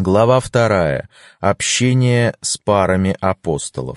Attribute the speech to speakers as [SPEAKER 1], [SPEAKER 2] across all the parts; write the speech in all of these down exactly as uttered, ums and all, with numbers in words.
[SPEAKER 1] Глава вторая. Общение с парами апостолов.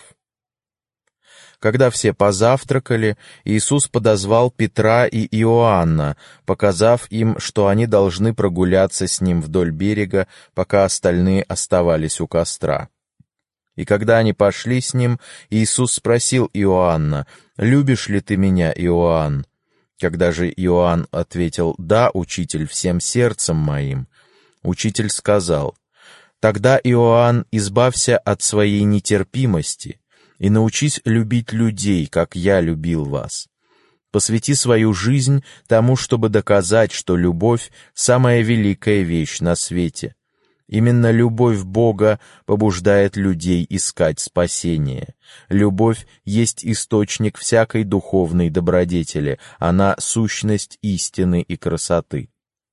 [SPEAKER 1] Когда все позавтракали, Иисус подозвал Петра и Иоанна, показав им, что они должны прогуляться с ним вдоль берега, пока остальные оставались у костра. И когда они пошли с ним, Иисус спросил Иоанна: «Любишь ли ты меня, Иоанн?» Когда же Иоанн ответил: «Да, Учитель, всем сердцем моим», Учитель сказал: «Тогда, Иоанн, избавься от своей нетерпимости и научись любить людей, как я любил вас. Посвяти свою жизнь тому, чтобы доказать, что любовь — самая великая вещь на свете. Именно любовь Бога побуждает людей искать спасение. Любовь есть источник всякой духовной добродетели, она — сущность истины и красоты».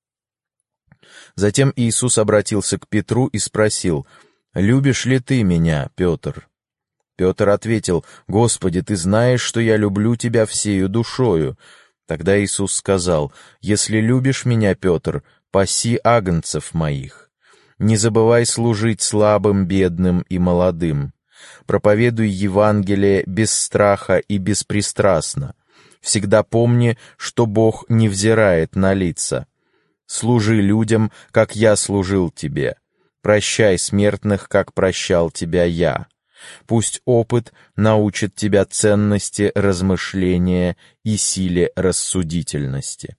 [SPEAKER 1] Затем Иисус обратился к Петру и спросил: «Любишь ли ты меня, Петр?» Петр ответил: «Господи, ты знаешь, что я люблю тебя всею душою». Тогда Иисус сказал: «Если любишь меня, Петр, паси агнцев моих. Не забывай служить слабым, бедным и молодым. Проповедуй Евангелие без страха и беспристрастно. Всегда помни, что Бог не взирает на лица. Служи людям, как я служил тебе. Прощай смертных, как прощал тебя я. Пусть опыт научит тебя ценности размышления и силе рассудительности».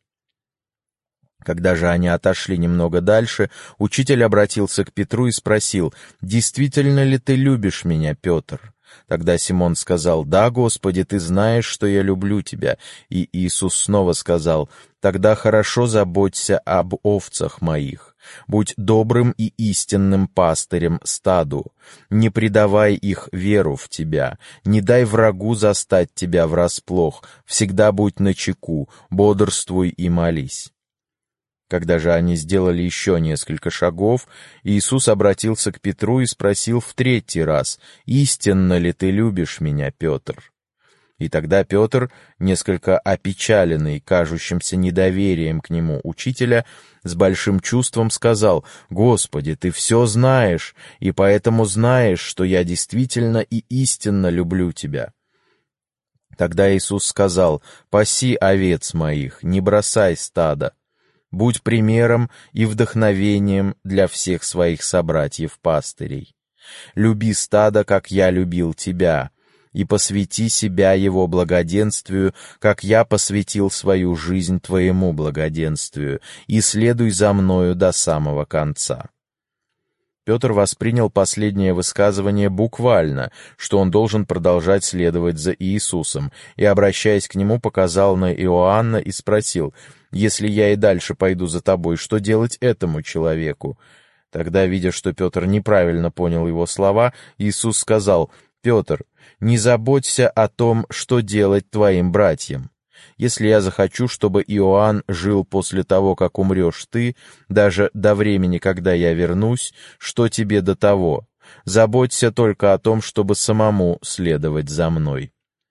[SPEAKER 1] Когда же они отошли немного дальше, Учитель обратился к Петру и спросил: «Действительно ли ты любишь меня, Петр?» Тогда Симон сказал: «Да, Господи, ты знаешь, что я люблю тебя». И Иисус снова сказал: «Тогда хорошо заботься об овцах моих. Будь добрым и истинным пастырем стаду. Не предавай их веру в тебя. Не дай врагу застать тебя врасплох. Всегда будь начеку, бодрствуй и молись». Когда же они сделали еще несколько шагов, Иисус обратился к Петру и спросил в третий раз: «Истинно ли ты любишь меня, Петр?» И тогда Петр, несколько опечаленный кажущимся недоверием к нему Учителя, с большим чувством сказал: «Господи, ты все знаешь, и поэтому знаешь, что я действительно и истинно люблю тебя». Тогда Иисус сказал: «Паси овец моих, не бросай стадо. Будь примером и вдохновением для всех своих собратьев-пастырей. Люби стадо, как я любил тебя, и посвяти себя его благоденствию, как я посвятил свою жизнь твоему благоденствию, и следуй за мною до самого конца». Петр воспринял последнее высказывание буквально, что он должен продолжать следовать за Иисусом, и, обращаясь к нему, показал на Иоанна и спросил: «Если я и дальше пойду за тобой, что делать этому человеку?» Тогда, видя, что Петр неправильно понял его слова, Иисус сказал: «Петр, не заботься о том, что делать твоим братьям. Если я захочу, чтобы Иоанн жил после того, как умрешь ты, даже до времени, когда я вернусь, что тебе до того? Заботься только о том, чтобы самому следовать за мной».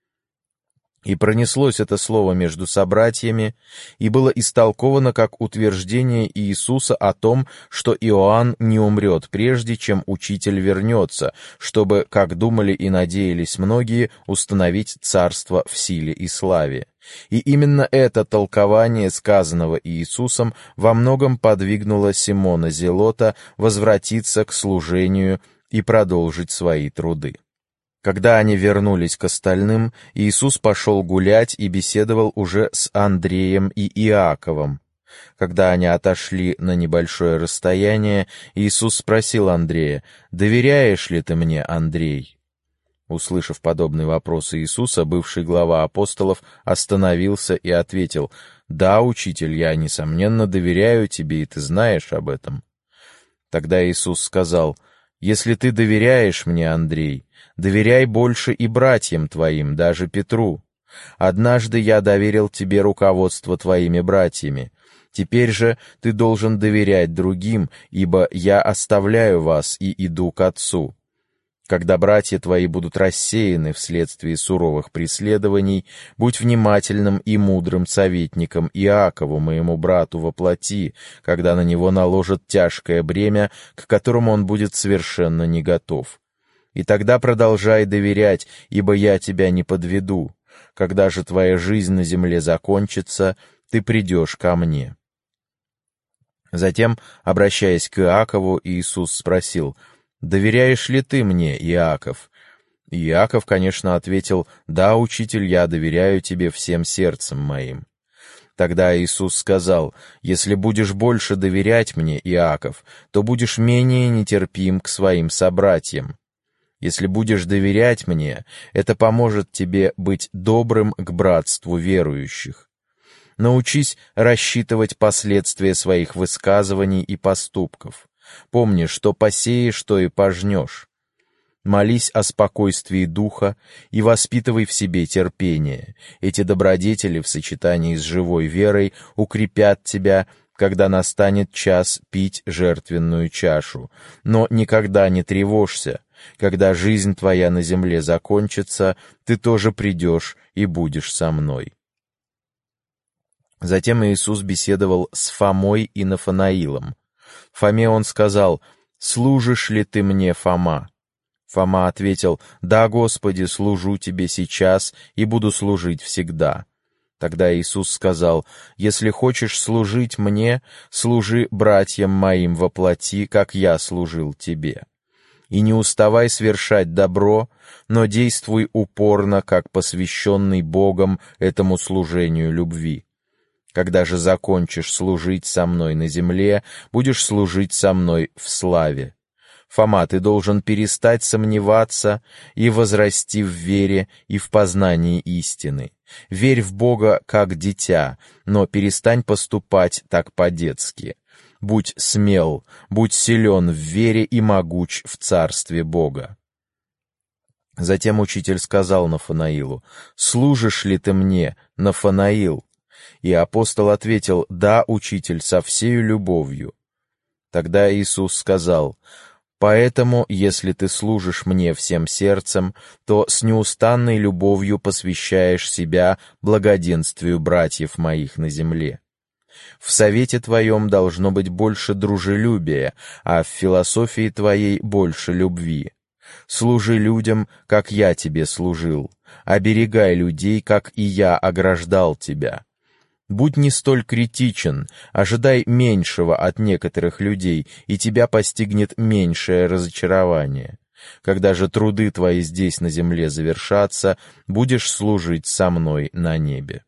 [SPEAKER 1] И пронеслось это слово между собратьями, и было истолковано как утверждение Иисуса о том, что Иоанн не умрет прежде, чем Учитель вернется, чтобы, как думали и надеялись многие, установить царство в силе и славе. И именно это толкование сказанного Иисусом во многом подвигнуло Симона Зелота возвратиться к служению и продолжить свои труды. Когда они вернулись к остальным, Иисус пошел гулять и беседовал уже с Андреем и Иаковом. Когда они отошли на небольшое расстояние, Иисус спросил Андрея: «Доверяешь ли ты мне, Андрей?» Услышав подобный вопрос Иисуса, бывший глава апостолов остановился и ответил: «Да, Учитель, я, несомненно, доверяю тебе, и ты знаешь об этом». Тогда Иисус сказал: «Если ты доверяешь мне, Андрей, доверяй больше и братьям твоим, даже Петру. Однажды я доверил тебе руководство твоими братьями. Теперь же ты должен доверять другим, ибо я оставляю вас и иду к Отцу». Когда братья твои будут рассеяны вследствие суровых преследований, будь внимательным и мудрым советником Иакову, моему брату во плоти, когда на него наложат тяжкое бремя, к которому он будет совершенно не готов. И тогда продолжай доверять, ибо я тебя не подведу. Когда же твоя жизнь на земле закончится, ты придешь ко мне». Затем, обращаясь к Иакову, Иисус спросил: «Доверяешь ли ты мне, Иаков?» И Иаков, конечно, ответил: «Да, учитель, я доверяю тебе всем сердцем моим». Тогда Иисус сказал: «Если будешь больше доверять мне, Иаков, то будешь менее нетерпим к своим собратьям. Если будешь доверять мне, это поможет тебе быть добрым к братству верующих. Научись рассчитывать последствия своих высказываний и поступков. Помни, что посеешь, то и пожнешь. Молись о спокойствии духа и воспитывай в себе терпение. Эти добродетели в сочетании с живой верой укрепят тебя, когда настанет час пить жертвенную чашу. Но никогда не тревожься. Когда жизнь твоя на земле закончится, ты тоже придешь и будешь со мной». Затем Иисус беседовал с Фомой и Нафанаилом. Фоме он сказал: «Служишь ли ты мне, Фома?» Фома ответил: «Да, Господи, служу тебе сейчас и буду служить всегда». Тогда Иисус сказал: «Если хочешь служить мне, служи братьям моим во плоти, как я служил тебе. И не уставай свершать добро, но действуй упорно, как посвященный Богом этому служению любви. Когда же закончишь служить со мной на земле, будешь служить со мной в славе. Фома, ты должен перестать сомневаться и возрасти в вере и в познании истины. Верь в Бога как дитя, но перестань поступать так по-детски. Будь смел, будь силен в вере и могуч в царстве Бога». Затем учитель сказал Нафанаилу: «Служишь ли ты мне, Нафанаил?» И апостол ответил: «Да, учитель, со всею любовью». Тогда Иисус сказал: «Поэтому, если ты служишь мне всем сердцем, то с неустанной любовью посвящаешь себя благоденствию братьев моих на земле. В совете твоем должно быть больше дружелюбия, а в философии твоей больше любви. Служи людям, как я тебе служил, оберегай людей, как и я ограждал тебя. Будь не столь критичен, ожидай меньшего от некоторых людей, и тебя постигнет меньшее разочарование. Когда же труды твои здесь на земле завершатся, будешь служить со мной на небе».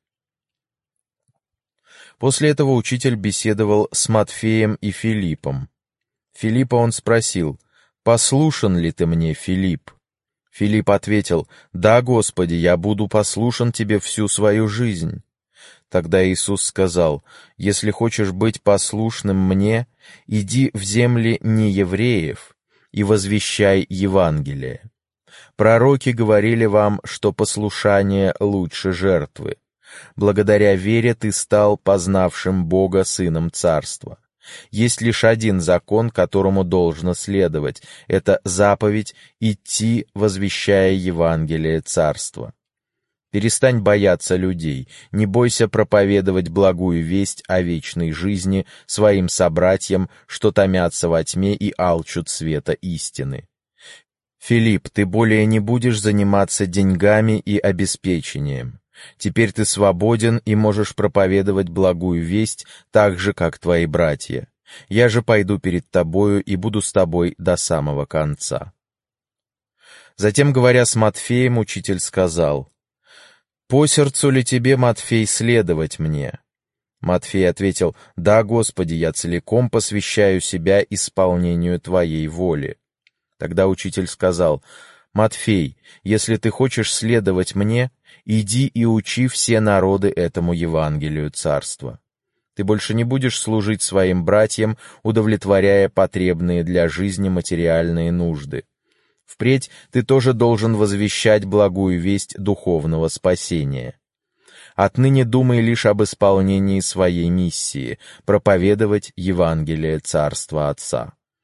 [SPEAKER 1] После этого учитель беседовал с Матфеем и Филиппом. Филиппа он спросил: «Послушен ли ты мне, Филипп?» Филипп ответил: «Да, Господи, я буду послушен тебе всю свою жизнь». Тогда Иисус сказал: «Если хочешь быть послушным мне, иди в земли неевреев и возвещай Евангелие. Пророки говорили вам, что послушание лучше жертвы. Благодаря вере ты стал познавшим Бога сыном царства. Есть лишь один закон, которому должно следовать — это заповедь идти, возвещая Евангелие царства. Перестань бояться людей, не бойся проповедовать благую весть о вечной жизни своим собратьям, что томятся во тьме и алчут света истины. Филипп, ты более не будешь заниматься деньгами и обеспечением. Теперь ты свободен и можешь проповедовать благую весть так же, как твои братья. Я же пойду перед тобою и буду с тобой до самого конца». Затем, говоря с Матфеем, учитель сказал: «По сердцу ли тебе, Матфей, следовать мне?» Матфей ответил: «Да, Господи, я целиком посвящаю себя исполнению Твоей воли». Тогда учитель сказал: «Матфей, если ты хочешь следовать мне, иди и учи все народы этому Евангелию царства. Ты больше не будешь служить своим братьям, удовлетворяя потребные для жизни материальные нужды. Впредь ты тоже должен возвещать благую весть духовного спасения. Отныне думай лишь об исполнении своей миссии — проповедовать Евангелие Царства Отца.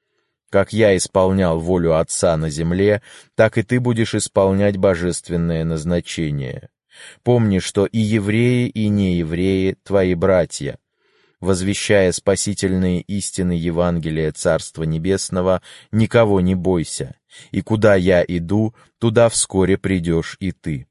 [SPEAKER 1] Как я исполнял волю Отца на земле, так и ты будешь исполнять божественное назначение. Помни, что и евреи, и неевреи — твои братья. Возвещая спасительные истины Евангелия Царства Небесного, никого не бойся, и куда я иду, туда вскоре придешь и ты».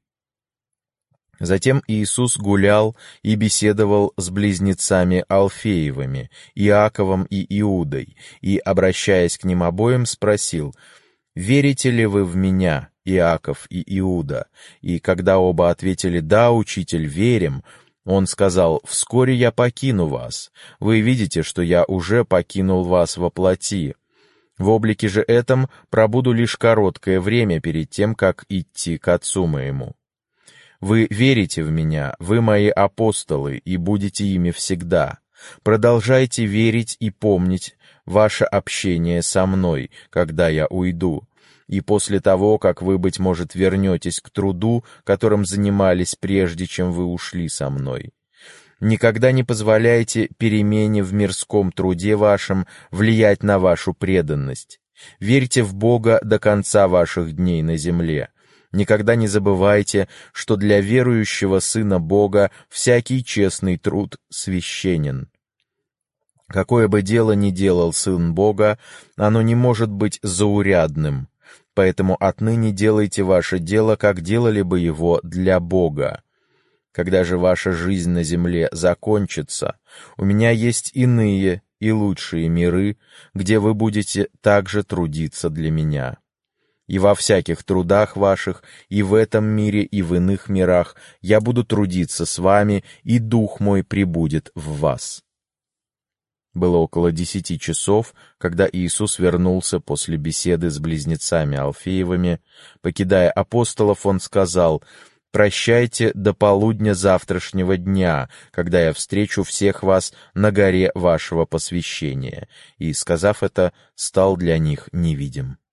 [SPEAKER 1] Затем Иисус гулял и беседовал с близнецами Алфеевыми, Иаковом и Иудой, и, обращаясь к ним обоим, спросил: «Верите ли вы в Меня, Иаков и Иуда?» И когда оба ответили: «Да, Учитель, верим», Он сказал: «Вскоре я покину вас. Вы видите, что я уже покинул вас во плоти. В облике же этом пробуду лишь короткое время перед тем, как идти к Отцу моему. Вы верите в Меня, вы мои апостолы, и будете ими всегда. Продолжайте верить и помнить ваше общение со мной, когда я уйду, и после того, как вы, быть может, вернетесь к труду, которым занимались прежде, чем вы ушли со мной. Никогда не позволяйте перемене в мирском труде вашем влиять на вашу преданность. Верьте в Бога до конца ваших дней на земле. Никогда не забывайте, что для верующего Сына Бога всякий честный труд священен. Какое бы дело ни делал Сын Бога, оно не может быть заурядным, поэтому отныне делайте ваше дело, как делали бы его для Бога. Когда же ваша жизнь на земле закончится, у меня есть иные и лучшие миры, где вы будете также трудиться для Меня. И во всяких трудах ваших, и в этом мире, и в иных мирах, я буду трудиться с вами, и Дух Мой пребудет в вас». Было около десяти часов, когда Иисус вернулся после беседы с близнецами Алфеевыми. Покидая апостолов, Он сказал: «Прощайте до полудня завтрашнего дня, когда я встречу всех вас на горе вашего посвящения». И, сказав это, стал для них невидим.